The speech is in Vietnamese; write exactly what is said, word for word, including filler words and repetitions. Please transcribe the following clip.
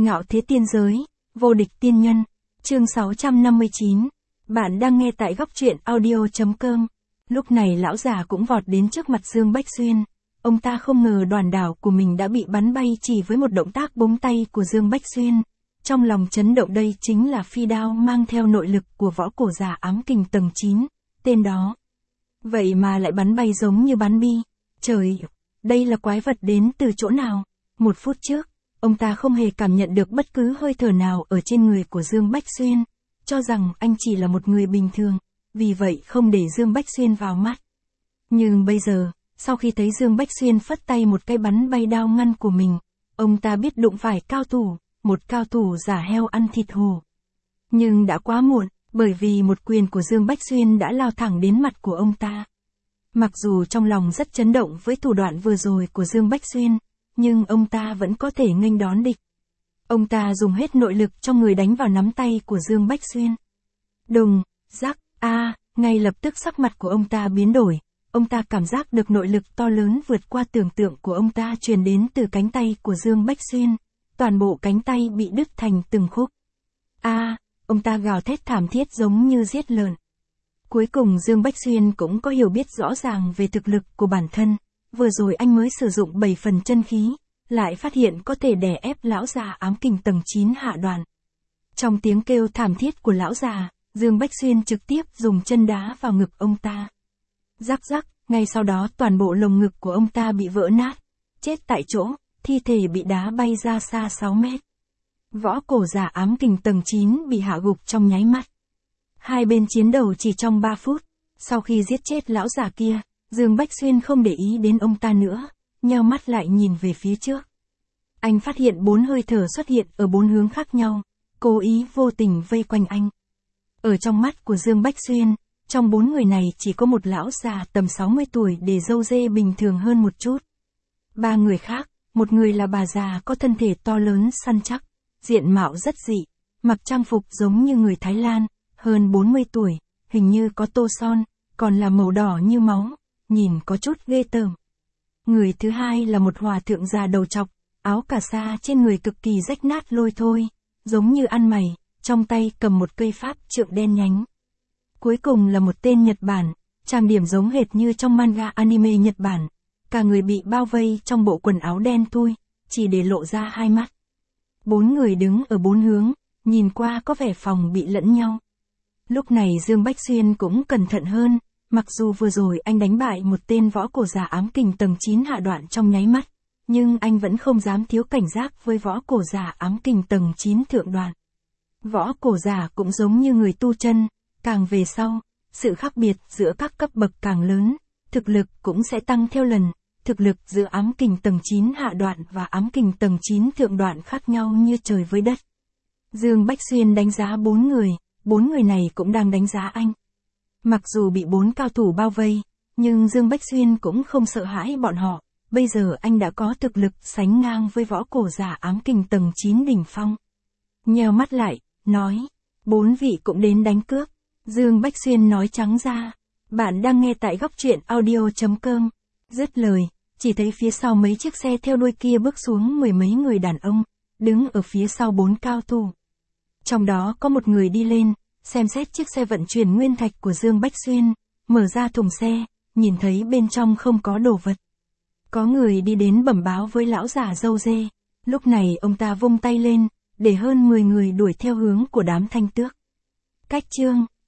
Ngạo thế tiên giới, vô địch tiên nhân, chương sáu trăm năm mươi chín. Bạn đang nghe tại góc truyện audio chấm com. Lúc này lão già cũng vọt đến trước mặt Dương Bách Xuyên. Ông ta không ngờ đoàn đảo của mình đã bị bắn bay chỉ với một động tác búng tay của Dương Bách Xuyên. Trong lòng chấn động, đây chính là phi đao mang theo nội lực của võ cổ giả ám kình tầng chín, tên đó. Vậy mà lại bắn bay giống như bắn bi. Trời, đây là quái vật đến từ chỗ nào? Một phút trước, ông ta không hề cảm nhận được bất cứ hơi thở nào ở trên người của Dương Bách Xuyên, cho rằng anh chỉ là một người bình thường, vì vậy không để Dương Bách Xuyên vào mắt. Nhưng bây giờ, sau khi thấy Dương Bách Xuyên phất tay một cái bắn bay đao ngăn của mình, ông ta biết đụng phải cao thủ, một cao thủ giả heo ăn thịt hổ. Nhưng đã quá muộn, bởi vì một quyền của Dương Bách Xuyên đã lao thẳng đến mặt của ông ta. Mặc dù trong lòng rất chấn động với thủ đoạn vừa rồi của Dương Bách Xuyên, nhưng ông ta vẫn có thể nghênh đón địch. Ông ta dùng hết nội lực trong người đánh vào nắm tay của Dương Bách Xuyên. Đùng, rắc, a, ngay lập tức sắc mặt của ông ta biến đổi. Ông ta cảm giác được nội lực to lớn vượt qua tưởng tượng của ông ta truyền đến từ cánh tay của Dương Bách Xuyên. Toàn bộ cánh tay bị đứt thành từng khúc. A, ông ta gào thét thảm thiết giống như giết lợn. Cuối cùng Dương Bách Xuyên cũng có hiểu biết rõ ràng về thực lực của bản thân. Vừa rồi anh mới sử dụng bảy phần chân khí, lại phát hiện có thể đè ép lão già ám kình tầng chín hạ đoạn. Trong tiếng kêu thảm thiết của lão già, Dương Bách Xuyên trực tiếp dùng chân đá vào ngực ông ta. Rắc rắc, ngay sau đó toàn bộ lồng ngực của ông ta bị vỡ nát, chết tại chỗ, thi thể bị đá bay ra xa sáu mét. Võ cổ giả ám kình tầng chín bị hạ gục trong nháy mắt. Hai bên chiến đấu chỉ trong ba phút, sau khi giết chết lão già kia, Dương Bách Xuyên không để ý đến ông ta nữa, nheo mắt lại nhìn về phía trước. Anh phát hiện bốn hơi thở xuất hiện ở bốn hướng khác nhau, cố ý vô tình vây quanh anh. Ở trong mắt của Dương Bách Xuyên, trong bốn người này chỉ có một lão già tầm sáu mươi tuổi để râu ria bình thường hơn một chút. Ba người khác, một người là bà già có thân thể to lớn săn chắc, diện mạo rất dị, mặc trang phục giống như người Thái Lan, hơn bốn mươi tuổi, hình như có tô son, còn là màu đỏ như máu, nhìn có chút ghê tởm. Người thứ hai là một hòa thượng già đầu trọc, áo cà sa trên người cực kỳ rách nát lôi thôi, giống như ăn mày, trong tay cầm một cây pháp trượng đen nhánh. Cuối cùng là một tên Nhật Bản, trang điểm giống hệt như trong manga anime Nhật Bản, cả người bị bao vây trong bộ quần áo đen thui, chỉ để lộ ra hai mắt. Bốn người đứng ở bốn hướng, nhìn qua có vẻ phòng bị lẫn nhau. Lúc này Dương Bách Xuyên cũng cẩn thận hơn, mặc dù vừa rồi anh đánh bại một tên võ cổ giả ám kình tầng chín hạ đoạn trong nháy mắt, nhưng anh vẫn không dám thiếu cảnh giác với võ cổ giả ám kình tầng chín thượng đoạn. Võ cổ giả cũng giống như người tu chân, càng về sau, sự khác biệt giữa các cấp bậc càng lớn, thực lực cũng sẽ tăng theo lần, thực lực giữa ám kình tầng chín hạ đoạn và ám kình tầng chín thượng đoạn khác nhau như trời với đất. Dương Bách Xuyên đánh giá bốn người, bốn người này cũng đang đánh giá anh. Mặc dù bị bốn cao thủ bao vây, nhưng Dương Bách Xuyên cũng không sợ hãi bọn họ, bây giờ anh đã có thực lực sánh ngang với võ cổ giả ám kình tầng chín đỉnh phong. Nheo mắt lại, nói, bốn vị cũng đến đánh cướp. Dương Bách Xuyên nói trắng ra, bạn đang nghe tại góc truyện audio chấm com. Dứt lời, chỉ thấy phía sau mấy chiếc xe theo đuôi kia bước xuống mười mấy người đàn ông, đứng ở phía sau bốn cao thủ. Trong đó có một người đi lên, xem xét chiếc xe vận chuyển nguyên thạch của Dương Bách Xuyên, mở ra thùng xe, nhìn thấy bên trong không có đồ vật. Có người đi đến bẩm báo với lão già râu dê, lúc này ông ta vung tay lên, để hơn mười người đuổi theo hướng của đám thanh tước. Cách chương